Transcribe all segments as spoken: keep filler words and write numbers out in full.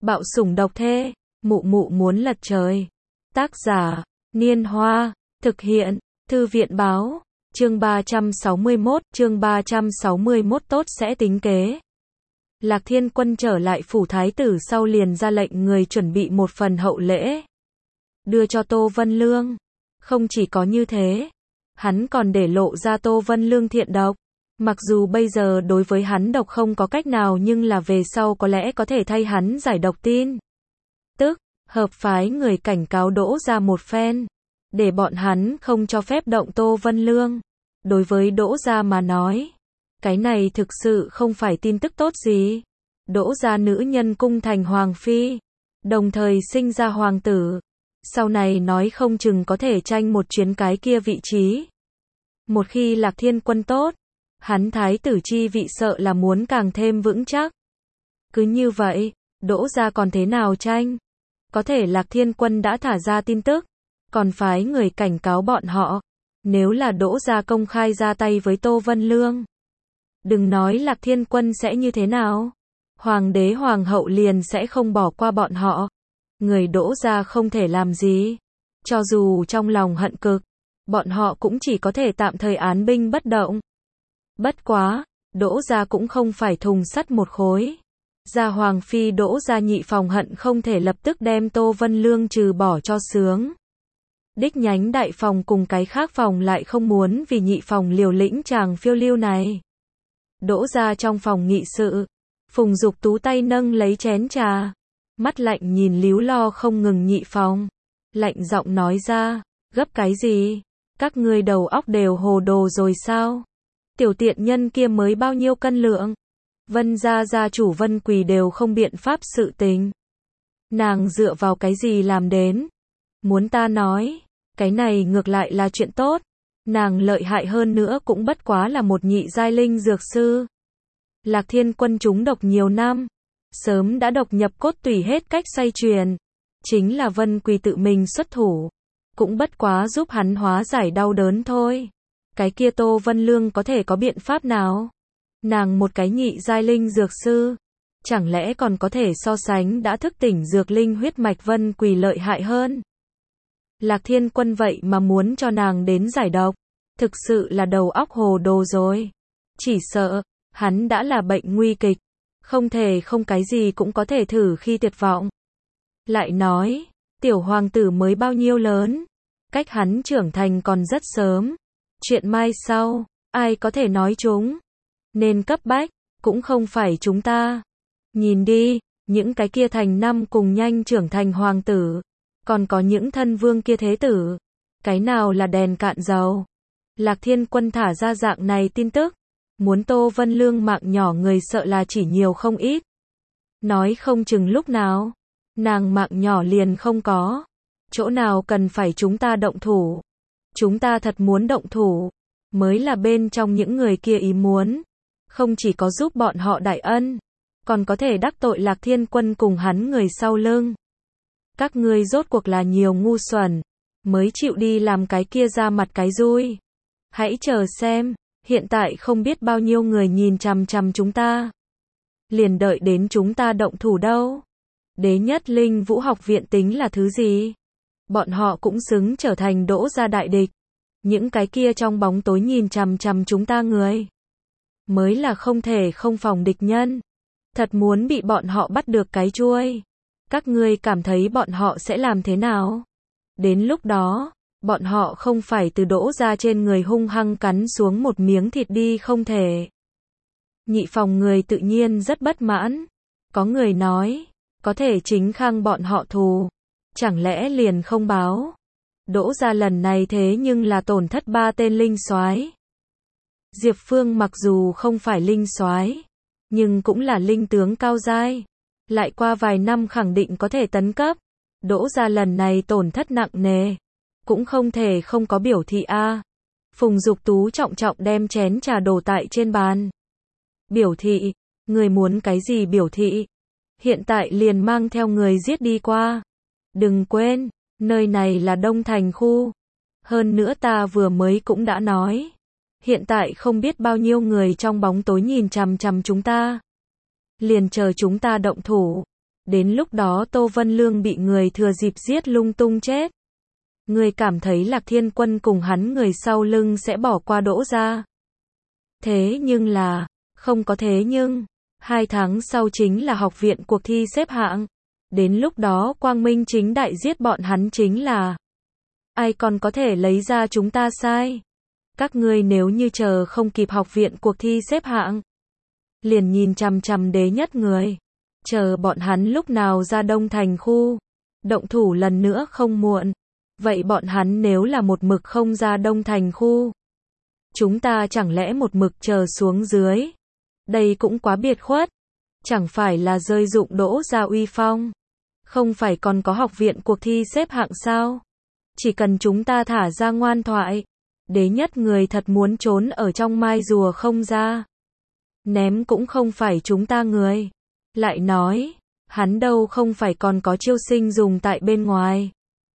Bạo sủng độc thê, mụ mụ muốn lật trời. Tác giả, Niên Hoa, thực hiện, Thư viện báo, chương ba trăm sáu mươi mốt, chương ba trăm sáu mươi mốt tốt sẽ tính kế. Lạc Thiên Quân trở lại phủ thái tử sau liền ra lệnh người chuẩn bị một phần hậu lễ. Đưa cho Tô Vân Lương. Không chỉ có như thế, hắn còn để lộ ra Tô Vân Lương thiện độc. Mặc dù bây giờ đối với hắn độc không có cách nào nhưng là về sau có lẽ có thể thay hắn giải độc tin. Tức, hợp phái người cảnh cáo Đỗ Gia một phen, để bọn hắn không cho phép động Tô Vân Lương. Đối với Đỗ Gia mà nói, cái này thực sự không phải tin tức tốt gì. Đỗ Gia nữ nhân cung thành hoàng phi, đồng thời sinh ra hoàng tử. Sau này nói không chừng có thể tranh một chuyến cái kia vị trí. Một khi Lạc Thiên Quân tốt, hắn thái tử chi vị sợ là muốn càng thêm vững chắc. Cứ như vậy, Đỗ Gia còn thế nào tranh? Có thể Lạc Thiên Quân đã thả ra tin tức, còn phái người cảnh cáo bọn họ. Nếu là Đỗ Gia công khai ra tay với Tô Vân Lương, đừng nói Lạc Thiên Quân sẽ như thế nào. Hoàng đế hoàng hậu liền sẽ không bỏ qua bọn họ. Người Đỗ Gia không thể làm gì. Cho dù trong lòng hận cực, bọn họ cũng chỉ có thể tạm thời án binh bất động. Bất quá, Đỗ Gia cũng không phải thùng sắt một khối. Gia Hoàng Phi Đỗ Gia nhị phòng hận không thể lập tức đem Tô Vân Lương trừ bỏ cho sướng. Đích nhánh đại phòng cùng cái khác phòng lại không muốn vì nhị phòng liều lĩnh chàng phiêu lưu này. Đỗ Gia trong phòng nghị sự, Phùng Dục Tú tay nâng lấy chén trà, mắt lạnh nhìn líu lo không ngừng nhị phòng, lạnh giọng nói ra, gấp cái gì? Các ngươi đầu óc đều hồ đồ rồi sao? Tiểu tiện nhân kia mới bao nhiêu cân lượng? Vân gia gia chủ Vân Quỳ đều không biện pháp sự tình. Nàng dựa vào cái gì làm đến? Muốn ta nói, cái này ngược lại là chuyện tốt. Nàng lợi hại hơn nữa cũng bất quá là một nhị giai linh dược sư. Lạc Thiên Quân trúng độc nhiều năm, sớm đã độc nhập cốt tủy hết cách xoay truyền. Chính là Vân Quỳ tự mình xuất thủ, cũng bất quá giúp hắn hóa giải đau đớn thôi. Cái kia Tô Vân Lương có thể có biện pháp nào? Nàng một cái nhị giai linh dược sư, chẳng lẽ còn có thể so sánh đã thức tỉnh dược linh huyết mạch Vân Quỳ lợi hại hơn? Lạc Thiên Quân vậy mà muốn cho nàng đến giải độc, thực sự là đầu óc hồ đồ rồi. Chỉ sợ, hắn đã là bệnh nguy kịch, không thể không cái gì cũng có thể thử khi tuyệt vọng. Lại nói, tiểu hoàng tử mới bao nhiêu lớn, cách hắn trưởng thành còn rất sớm. Chuyện mai sau, ai có thể nói chúng? Nên cấp bách, cũng không phải chúng ta. Nhìn đi, những cái kia thành năm cùng nhanh trưởng thành hoàng tử, còn có những thân vương kia thế tử, cái nào là đèn cạn dầu. Lạc Thiên Quân thả ra dạng này tin tức, muốn Tô Vân Lương mạng nhỏ người sợ là chỉ nhiều không ít. Nói không chừng lúc nào, nàng mạng nhỏ liền không có. Chỗ nào cần phải chúng ta động thủ? Chúng ta thật muốn động thủ, mới là bên trong những người kia ý muốn. Không chỉ có giúp bọn họ đại ân, còn có thể đắc tội Lạc Thiên Quân cùng hắn người sau lưng. Các ngươi rốt cuộc là nhiều ngu xuẩn, mới chịu đi làm cái kia ra mặt cái rui. Hãy chờ xem, hiện tại không biết bao nhiêu người nhìn chằm chằm chúng ta. Liền đợi đến chúng ta động thủ đâu. Đế nhất linh vũ học viện tính là thứ gì? Bọn họ cũng xứng trở thành Đỗ Gia đại địch. Những cái kia trong bóng tối nhìn chằm chằm chúng ta người, mới là không thể không phòng địch nhân. Thật muốn bị bọn họ bắt được cái chuôi. Các ngươi cảm thấy bọn họ sẽ làm thế nào? Đến lúc đó, bọn họ không phải từ Đỗ Gia trên người hung hăng cắn xuống một miếng thịt đi không thể. Nhị phòng người tự nhiên rất bất mãn. Có người nói, có thể chính khang bọn họ thù, chẳng lẽ liền không báo? Đỗ Gia lần này thế nhưng là tổn thất ba tên linh soái. Diệp Phương mặc dù không phải linh soái, nhưng cũng là linh tướng cao giai, lại qua vài năm khẳng định có thể tấn cấp. Đỗ Gia lần này tổn thất nặng nề, cũng không thể không có biểu thị a. À. Phùng Dục Tú trọng trọng đem chén trà đổ tại trên bàn. Biểu thị, người muốn cái gì biểu thị? Hiện tại liền mang theo người giết đi qua. Đừng quên, nơi này là Đông Thành khu. Hơn nữa ta vừa mới cũng đã nói, hiện tại không biết bao nhiêu người trong bóng tối nhìn chằm chằm chúng ta. Liền chờ chúng ta động thủ. Đến lúc đó Tô Vân Lương bị người thừa dịp giết lung tung chết. Ngươi cảm thấy Lạc Thiên Quân cùng hắn người sau lưng sẽ bỏ qua Đỗ gia. Thế nhưng là, không có thế nhưng, hai tháng sau chính là học viện cuộc thi xếp hạng. Đến lúc đó quang minh chính đại giết bọn hắn chính là, ai còn có thể lấy ra chúng ta sai. Các ngươi nếu như chờ không kịp học viện cuộc thi xếp hạng, liền nhìn chằm chằm đế nhất người, chờ bọn hắn lúc nào ra Đông Thành khu, động thủ lần nữa không muộn. Vậy bọn hắn nếu là một mực không ra Đông Thành khu, chúng ta chẳng lẽ một mực chờ xuống dưới? Đây cũng quá biệt khuất, chẳng phải là rơi dụng Đỗ gia uy phong, không phải còn có học viện cuộc thi xếp hạng sao? Chỉ cần chúng ta thả ra ngoan thoại, đế nhất người thật muốn trốn ở trong mai rùa không ra, ném cũng không phải chúng ta người. Lại nói, hắn đâu không phải còn có chiêu sinh dùng tại bên ngoài,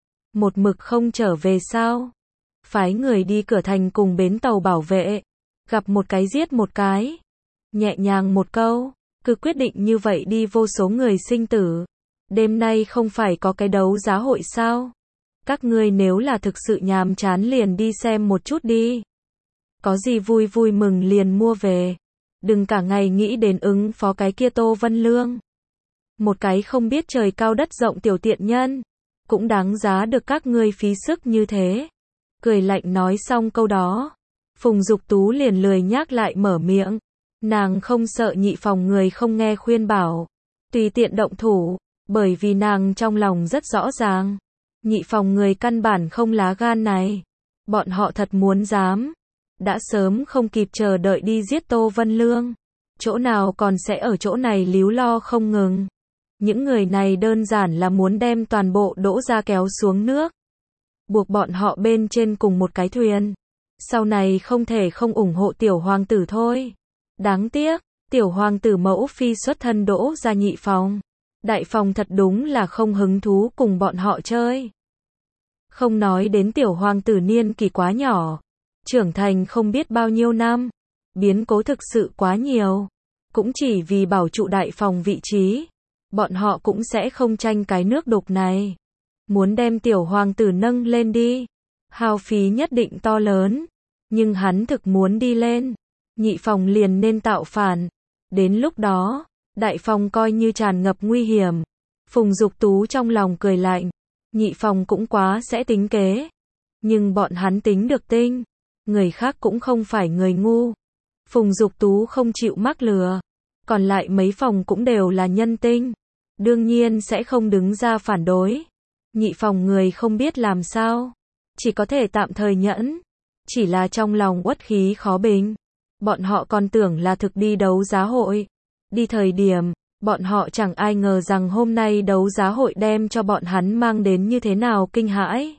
một mực không trở về sao? Phái người đi cửa thành cùng bến tàu bảo vệ, gặp một cái giết một cái, nhẹ nhàng một câu, cứ quyết định như vậy đi vô số người sinh tử. Đêm nay không phải có cái đấu giá hội sao? Các ngươi nếu là thực sự nhàm chán liền đi xem một chút đi. Có gì vui vui mừng liền mua về. Đừng cả ngày nghĩ đến ứng phó cái kia Tô Vân Lương. Một cái không biết trời cao đất rộng tiểu tiện nhân, cũng đáng giá được các ngươi phí sức như thế. Cười lạnh nói xong câu đó, Phùng Dục Tú liền lười nhác lại mở miệng. Nàng không sợ nhị phòng người không nghe khuyên bảo, tùy tiện động thủ, bởi vì nàng trong lòng rất rõ ràng. Nhị phòng người căn bản không lá gan này. Bọn họ thật muốn dám, đã sớm không kịp chờ đợi đi giết Tô Vân Lương. Chỗ nào còn sẽ ở chỗ này líu lo không ngừng. Những người này đơn giản là muốn đem toàn bộ Đỗ gia kéo xuống nước, buộc bọn họ bên trên cùng một cái thuyền. Sau này không thể không ủng hộ tiểu hoàng tử thôi. Đáng tiếc, tiểu hoàng tử mẫu phi xuất thân Đỗ gia nhị phòng. Đại phòng thật đúng là không hứng thú cùng bọn họ chơi. Không nói đến tiểu hoàng tử niên kỳ quá nhỏ, trưởng thành không biết bao nhiêu năm, biến cố thực sự quá nhiều. Cũng chỉ vì bảo trụ đại phòng vị trí, bọn họ cũng sẽ không tranh cái nước đục này. Muốn đem tiểu hoàng tử nâng lên đi, hao phí nhất định to lớn, nhưng hắn thực muốn đi lên, nhị phòng liền nên tạo phản. Đến lúc đó, đại phòng coi như tràn ngập nguy hiểm. Phùng Dục Tú trong lòng cười lạnh, nhị phòng cũng quá sẽ tính kế, nhưng bọn hắn tính được tinh, người khác cũng không phải người ngu. Phùng Dục Tú không chịu mắc lừa, còn lại mấy phòng cũng đều là nhân tinh, đương nhiên sẽ không đứng ra phản đối. Nhị phòng người không biết làm sao, chỉ có thể tạm thời nhẫn, chỉ là trong lòng uất khí khó bình. Bọn họ còn tưởng là thực đi đấu giá hội. Đi thời điểm, bọn họ chẳng ai ngờ rằng hôm nay đấu giá hội đem cho bọn hắn mang đến như thế nào kinh hãi.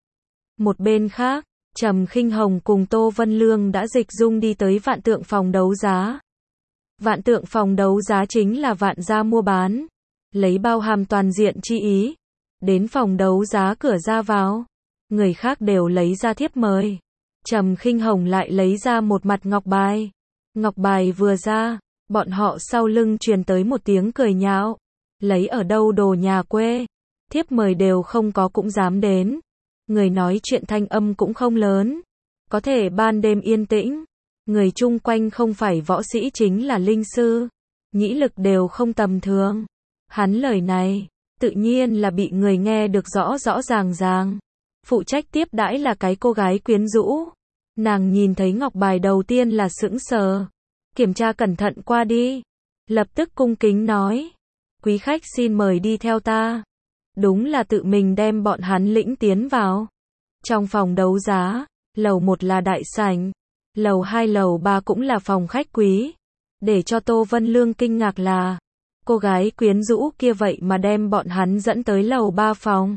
Một bên khác, Trầm Khinh Hồng cùng Tô Vân Lương đã dịch dung đi tới Vạn Tượng phòng đấu giá. Vạn Tượng phòng đấu giá chính là vạn gia mua bán, lấy bao hàm toàn diện chi ý. Đến phòng đấu giá cửa ra vào, người khác đều lấy ra thiếp mời. Trầm Khinh Hồng lại lấy ra một mặt ngọc bài. Ngọc bài vừa ra, bọn họ sau lưng truyền tới một tiếng cười nhạo. Lấy ở đâu đồ nhà quê, thiếp mời đều không có cũng dám đến. Người nói chuyện thanh âm cũng không lớn, có thể ban đêm yên tĩnh. Người chung quanh không phải võ sĩ chính là linh sư, nhĩ lực đều không tầm thường. Hắn lời này, tự nhiên là bị người nghe được rõ rõ ràng ràng. Phụ trách tiếp đãi là cái cô gái quyến rũ. Nàng nhìn thấy ngọc bài đầu tiên là sững sờ, kiểm tra cẩn thận qua đi, lập tức cung kính nói, quý khách xin mời đi theo ta. Đúng là tự mình đem bọn hắn lĩnh tiến vào. Trong phòng đấu giá, lầu một là đại sảnh, lầu hai lầu ba cũng là phòng khách quý. Để cho Tô Vân Lương kinh ngạc là, cô gái quyến rũ kia vậy mà đem bọn hắn dẫn tới lầu ba phòng.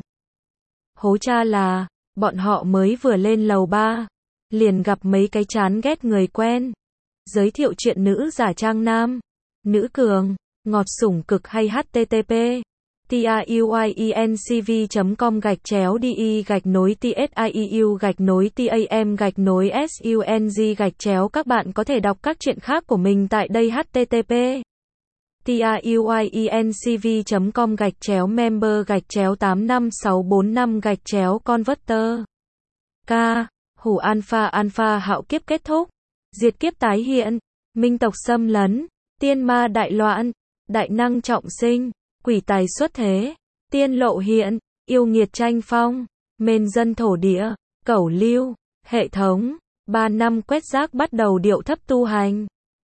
Hố cha là, bọn họ mới vừa lên lầu ba, liền gặp mấy cái chán ghét người quen. Giới thiệu chuyện nữ giả trang nam, nữ cường, ngọt sủng cực hay http tiuyencv chấm com gạch chéo đi gạch nối tsiu gạch nối tam gạch nối sung gạch chéo. Các bạn có thể đọc các chuyện khác của mình tại đây. Http tiuyinc v com gạch chéo member gạch chéo tám năm sáu bốn năm gạch chéo converter. K. Hủ alpha alpha hạo kiếp kết thúc. Diệt kiếp tái hiện. Minh tộc xâm lấn. Tiên ma đại loạn. Đại năng trọng sinh. Quỷ tài xuất thế. Tiên lộ hiện. Yêu nghiệt tranh phong. Mền dân thổ địa. Cẩu lưu. Hệ thống. Ba năm quét rác bắt đầu điệu thấp tu hành.